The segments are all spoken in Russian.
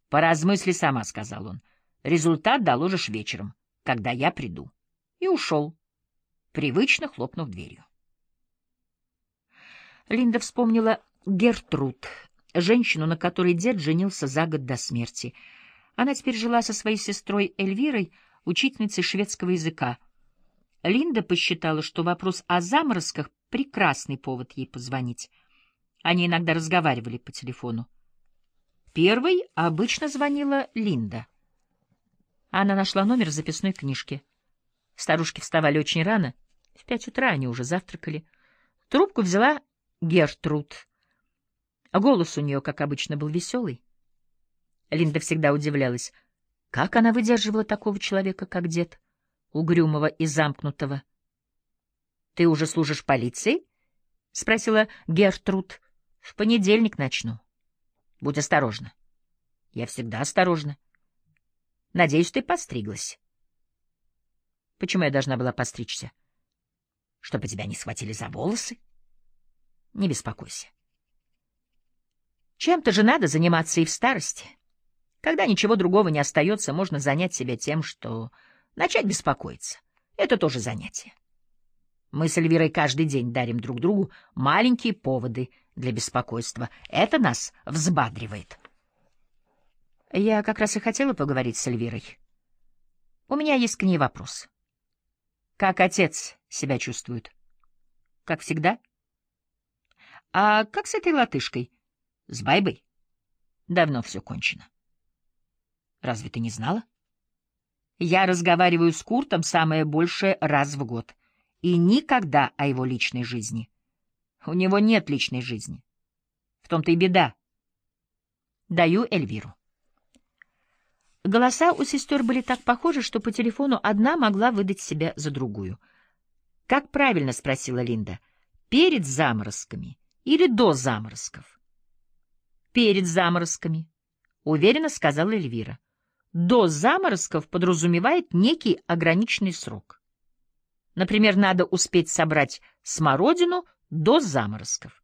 «Поразмысли сама», — сказал он. «Результат доложишь вечером, когда я приду». И ушел, привычно хлопнув дверью. Линда вспомнила Гертруд, женщину, на которой дед женился за год до смерти. Она теперь жила со своей сестрой Эльвирой, учительницей шведского языка. Линда посчитала, что вопрос о заморозках — прекрасный повод ей позвонить. Они иногда разговаривали по телефону. Первой обычно звонила Линда. Она нашла номер в записной книжке. Старушки вставали очень рано. В 5 утра они уже завтракали. Трубку взяла Гертруд. Голос у нее, как обычно, был веселый. Линда всегда удивлялась, как она выдерживала такого человека, как дед, угрюмого и замкнутого. — Ты уже служишь в полиции? — спросила Гертруд. — В понедельник начну. Будь осторожна. — Я всегда осторожна. — Надеюсь, ты постриглась. — Почему я должна была постричься? — Чтобы тебя не схватили за волосы. — Не беспокойся. Чем-то же надо заниматься и в старости. Когда ничего другого не остается, можно занять себя тем, что начать беспокоиться. Это тоже занятие. Мы с Эльвирой каждый день дарим друг другу маленькие поводы для беспокойства. Это нас взбадривает. Я как раз и хотела поговорить с Эльвирой. У меня есть к ней вопрос. Как отец себя чувствует? Как всегда? А как с этой латышкой? С Байбой? Давно все кончено. Разве ты не знала? Я разговариваю с Куртом самое большее раз в год. И никогда о его личной жизни. У него нет личной жизни. В том-то и беда. Даю Эльвиру. Голоса у сестер были так похожи, что по телефону одна могла выдать себя за другую. — Как правильно, — спросила Линда, — перед заморозками или до заморозков? — Перед заморозками, — уверенно сказала Эльвира. До заморозков подразумевает некий ограниченный срок. Например, надо успеть собрать смородину до заморозков.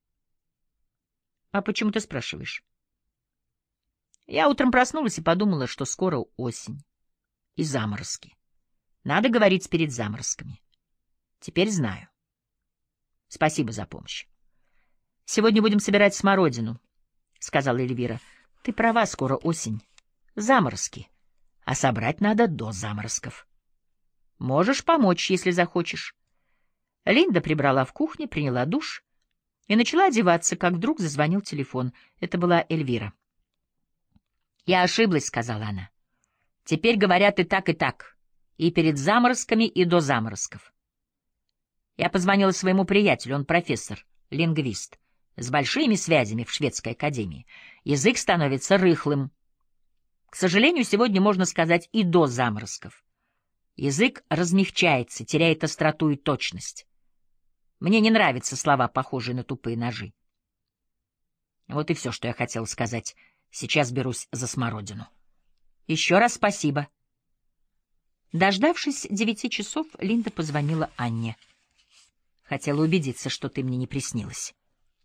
— А почему ты спрашиваешь? Я утром проснулась и подумала, что скоро осень и заморозки. Надо говорить перед заморозками. Теперь знаю. Спасибо за помощь. Сегодня будем собирать смородину, — сказала Эльвира. Ты права, скоро осень. Заморозки. А собрать надо до заморозков. Можешь помочь, если захочешь. Линда прибрала в кухне, приняла душ и начала одеваться, как вдруг зазвонил телефон. Это была Эльвира. «Я ошиблась», — сказала она. «Теперь говорят и так, и перед заморозками, и до заморозков». Я позвонила своему приятелю, он профессор, лингвист, с большими связями в шведской академии. Язык становится рыхлым. К сожалению, сегодня можно сказать и до заморозков. Язык размягчается, теряет остроту и точность. Мне не нравятся слова, похожие на тупые ножи. Вот и все, что я хотела сказать. Сейчас берусь за смородину. Еще раз спасибо. Дождавшись 9 часов, Линда позвонила Анне. Хотела убедиться, что ты мне не приснилась.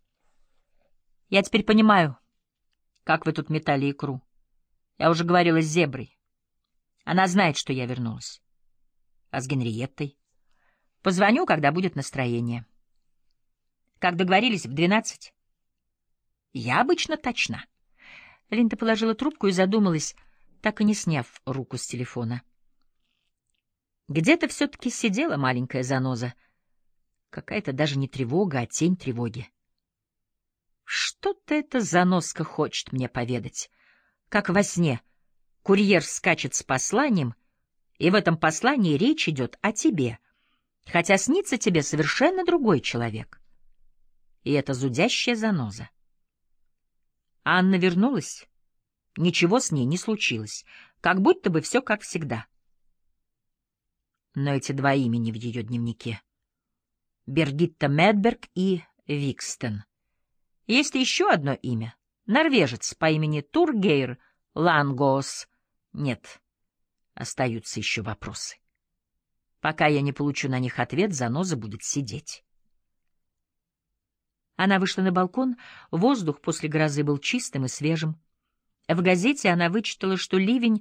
Я теперь понимаю, как вы тут метали икру. Я уже говорила с Зеброй. Она знает, что я вернулась. А с Генриеттой? Позвоню, когда будет настроение. Как договорились, в 12? Я обычно точна. Линда положила трубку и задумалась, так и не сняв руку с телефона. Где-то все-таки сидела маленькая заноза. Какая-то даже не тревога, а тень тревоги. Что-то эта занозка хочет мне поведать. Как во сне курьер скачет с посланием, и в этом послании речь идет о тебе, хотя снится тебе совершенно другой человек. И это зудящая заноза. Анна вернулась. Ничего с ней не случилось, как будто бы все как всегда. Но эти два имени в ее дневнике — Бергитта Медберг и Викстен. Есть еще одно имя — норвежец по имени Тургейр Лангоос. Нет, остаются еще вопросы. Пока я не получу на них ответ, заноза будет сидеть. Она вышла на балкон, воздух после грозы был чистым и свежим. В газете она вычитала, что ливень